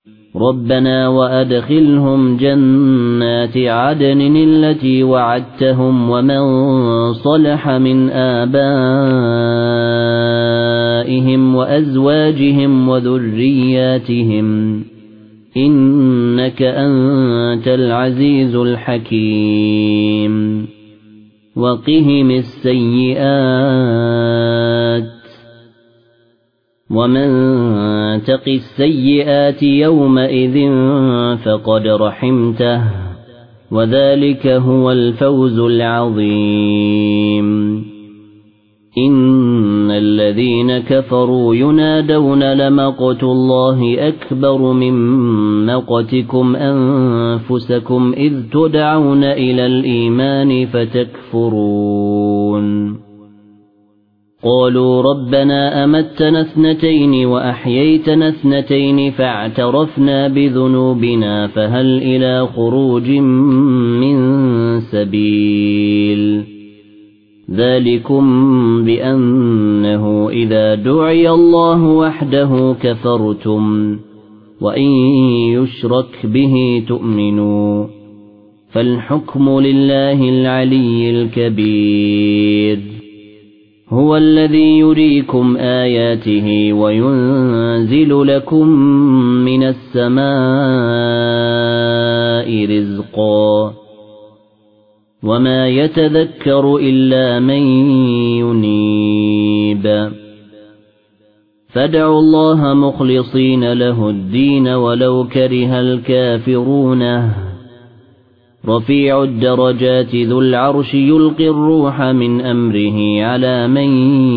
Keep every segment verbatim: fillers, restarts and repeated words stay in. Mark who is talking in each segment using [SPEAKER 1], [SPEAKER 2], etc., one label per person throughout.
[SPEAKER 1] ربنا وأدخلهم جنات عدن التي وعدتهم ومن صلح من آبائهم وأزواجهم وذرياتهم إنك أنت العزيز الحكيم وقهم السيئات ومن تق السيئات يومئذ فقد رحمته وذلك هو الفوز العظيم إن الذين كفروا ينادون لمقت الله أكبر من مقتكم أنفسكم إذ تدعون إلى الإيمان فتكفرون قالوا ربنا أمتنا اثنتين وأحييتنا اثنتين فاعترفنا بذنوبنا فهل إلى خروج من سبيل ذلكم بأنه إذا دعي الله وحده كفرتم وإن يشرك به تؤمنوا فالحكم لله العلي الكبير هو الذي يريكم آياته وينزل لكم من السماء رزقا وما يتذكر إلا من ينيب فادعوا الله مخلصين له الدين ولو كره الكافرون رفيع الدرجات ذو العرش يلقي الروح من أمره على من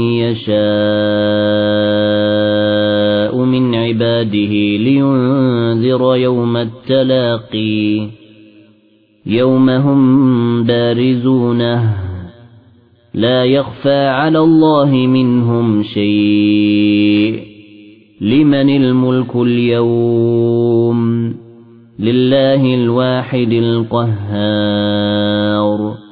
[SPEAKER 1] يشاء من عباده لينذر يوم التلاقي يوم هم بارزونه لا يخفى على الله منهم شيء لمن الملك اليوم لله الواحد القهار